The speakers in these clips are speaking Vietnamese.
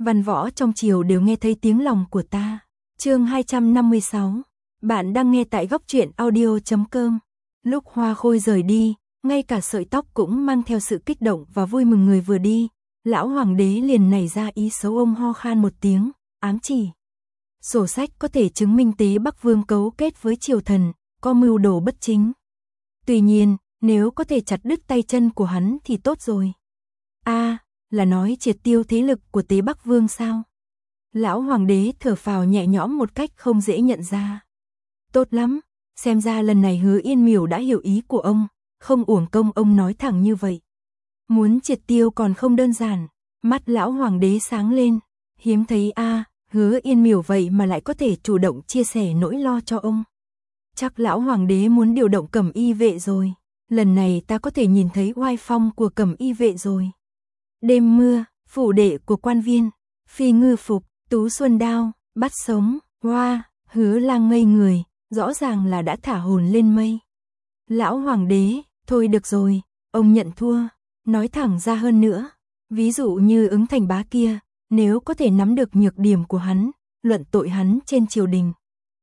văn võ trong triều đều nghe thấy tiếng lòng của ta. Chương 256. Bạn đang nghe tại góc truyện audio.com. Lúc Hoa Khôi rời đi, ngay cả sợi tóc cũng mang theo sự kích động và vui mừng người vừa đi, lão hoàng đế liền nảy ra ý xấu. Ông ho khan một tiếng, ám chỉ. Sổ sách có thể chứng minh Tế Bắc Vương cấu kết với triều thần, có mưu đồ bất chính. Tuy nhiên, nếu có thể chặt đứt tay chân của hắn thì tốt rồi. Là nói triệt tiêu thế lực của Tế Bắc Vương sao? Lão hoàng đế thở phào nhẹ nhõm một cách không dễ nhận ra. Tốt lắm, xem ra lần này Hứa Yên Miểu đã hiểu ý của ông, không uổng công ông nói thẳng như vậy. Muốn triệt tiêu còn không đơn giản, mắt lão hoàng đế sáng lên, hiếm thấy Hứa Yên Miểu vậy mà lại có thể chủ động chia sẻ nỗi lo cho ông. Chắc lão hoàng đế muốn điều động Cẩm Y vệ rồi, lần này ta có thể nhìn thấy oai phong của Cẩm Y vệ rồi. Đêm mưa, phủ đệ của quan viên, phi ngư phục, tú xuân đao, bắt sống, Hứa Lang ngây người, rõ ràng là đã thả hồn lên mây. Lão hoàng đế, thôi được rồi, ông nhận thua, nói thẳng ra hơn nữa. Ví dụ như Ứng Thành Bá kia, nếu có thể nắm được nhược điểm của hắn, luận tội hắn trên triều đình.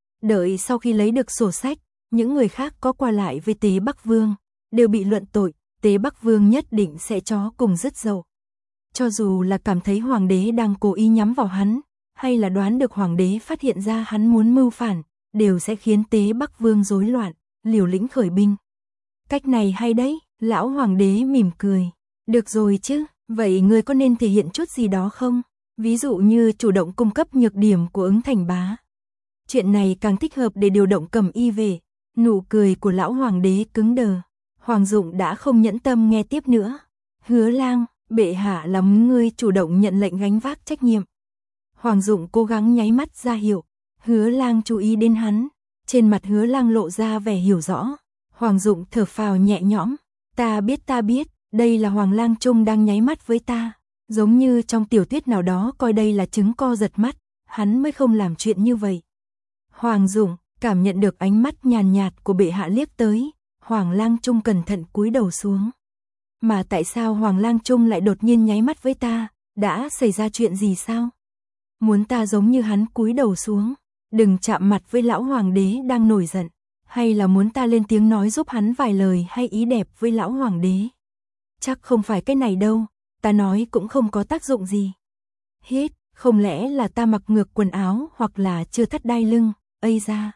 Đợi sau khi lấy được sổ sách, những người khác có qua lại với Tế Bắc Vương, đều bị luận tội, Tế Bắc Vương nhất định sẽ chó cùng rứt dậu. Cho dù là cảm thấy hoàng đế đang cố ý nhắm vào hắn, hay là đoán được hoàng đế phát hiện ra hắn muốn mưu phản, đều sẽ khiến Tế Bắc Vương rối loạn, liều lĩnh khởi binh. Cách này hay đấy, lão hoàng đế mỉm cười. Được rồi chứ, vậy ngươi có nên thể hiện chút gì đó không? Ví dụ như chủ động cung cấp nhược điểm của Ứng Thành Bá. Chuyện này càng thích hợp để điều động Cẩm Y vệ. Nụ cười của lão hoàng đế cứng đờ. Hoàng Dụng đã không nhẫn tâm nghe tiếp nữa. Hứa Lang, bệ hạ lắm ngươi chủ động nhận lệnh gánh vác trách nhiệm. Hoàng Dụng cố gắng nháy mắt ra hiệu. Hứa Lang chú ý đến hắn. Trên mặt Hứa Lang lộ ra vẻ hiểu rõ. Hoàng Dụng thở phào nhẹ nhõm. Ta biết, đây là Hoàng Lang Trung đang nháy mắt với ta. Giống như trong tiểu thuyết nào đó coi đây là trứng co giật mắt, hắn mới không làm chuyện như vậy. Hoàng Dụng cảm nhận được ánh mắt nhàn nhạt của bệ hạ liếc tới, Hoàng Lang Trung cẩn thận cúi đầu xuống. Mà tại sao Hoàng Lang Trung lại đột nhiên nháy mắt với ta, đã xảy ra chuyện gì sao? Muốn ta giống như hắn cúi đầu xuống, đừng chạm mặt với lão hoàng đế đang nổi giận, hay là muốn ta lên tiếng nói giúp hắn vài lời hay ý đẹp với lão hoàng đế? Chắc không phải cái này đâu, ta nói cũng không có tác dụng gì. Hít, không lẽ là ta mặc ngược quần áo hoặc là chưa thắt đai lưng, ra.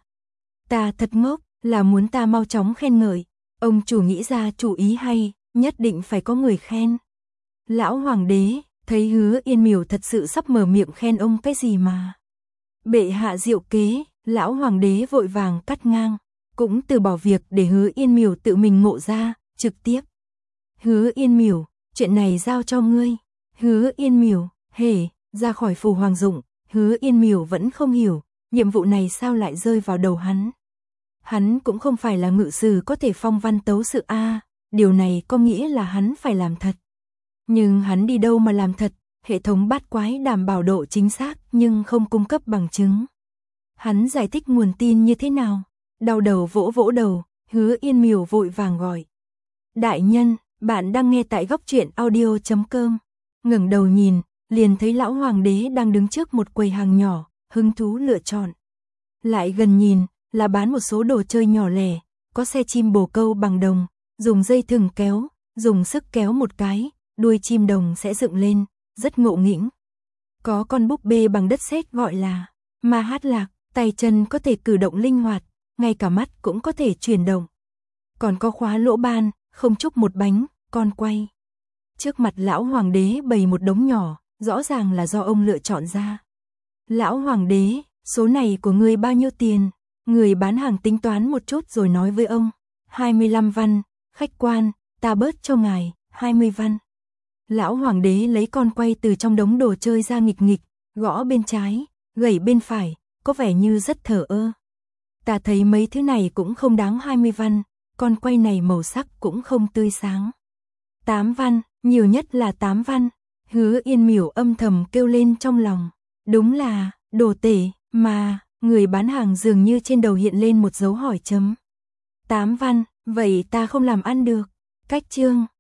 Ta thật ngốc, là muốn ta mau chóng khen ngợi, ông chủ nghĩ ra chủ ý hay, nhất định phải có người khen. Lão hoàng đế, thấy Hứa Yên Miểu thật sự sắp mở miệng khen ông cái gì mà. Bệ hạ diệu kế, lão hoàng đế vội vàng cắt ngang, cũng từ bỏ việc để Hứa Yên Miểu tự mình ngộ ra, trực tiếp. Hứa Yên Miểu, chuyện này giao cho ngươi. Hứa Yên Miểu, ra khỏi phủ Hoàng Dụng, Hứa Yên Miểu vẫn không hiểu, nhiệm vụ này sao lại rơi vào đầu hắn. Hắn cũng không phải là ngự sử có thể phong văn tấu sự điều này có nghĩa là hắn phải làm thật. Nhưng hắn đi đâu mà làm thật, hệ thống bát quái đảm bảo độ chính xác nhưng không cung cấp bằng chứng. Hắn giải thích nguồn tin như thế nào? Đau đầu vỗ đầu, Hứa Yên Miểu vội vàng gọi. Đại nhân, bạn đang nghe tại góc truyện audio.com. Ngẩng đầu nhìn, liền thấy lão hoàng đế đang đứng trước một quầy hàng nhỏ, hứng thú lựa chọn. Lại gần nhìn, là bán một số đồ chơi nhỏ lẻ, có xe chim bồ câu bằng đồng, dùng dây thừng kéo, dùng sức kéo một cái, đuôi chim đồng sẽ dựng lên, rất ngộ nghĩnh. Có con búp bê bằng đất sét gọi là Ma Hát Lạc, tay chân có thể cử động linh hoạt, ngay cả mắt cũng có thể chuyển động. Còn có khóa lỗ ban, không chúc một bánh, con quay. Trước mặt lão hoàng đế bày một đống nhỏ, rõ ràng là do ông lựa chọn ra. Lão hoàng đế, số này của ngươi bao nhiêu tiền? Người bán hàng tính toán một chút rồi nói với ông. 25 văn, khách quan, ta bớt cho ngài, 20 văn. Lão hoàng đế lấy con quay từ trong đống đồ chơi ra nghịch, gõ bên trái, gẩy bên phải, có vẻ như rất thờ ơ. Ta thấy mấy thứ này cũng không đáng 20 văn, con quay này màu sắc cũng không tươi sáng. 8 văn, nhiều nhất là 8 văn. Hứa Yên Miểu âm thầm kêu lên trong lòng. Đúng là, đồ tể, mà, người bán hàng dường như trên đầu hiện lên một dấu hỏi chấm. 8 văn, vậy ta không làm ăn được. Cách chương.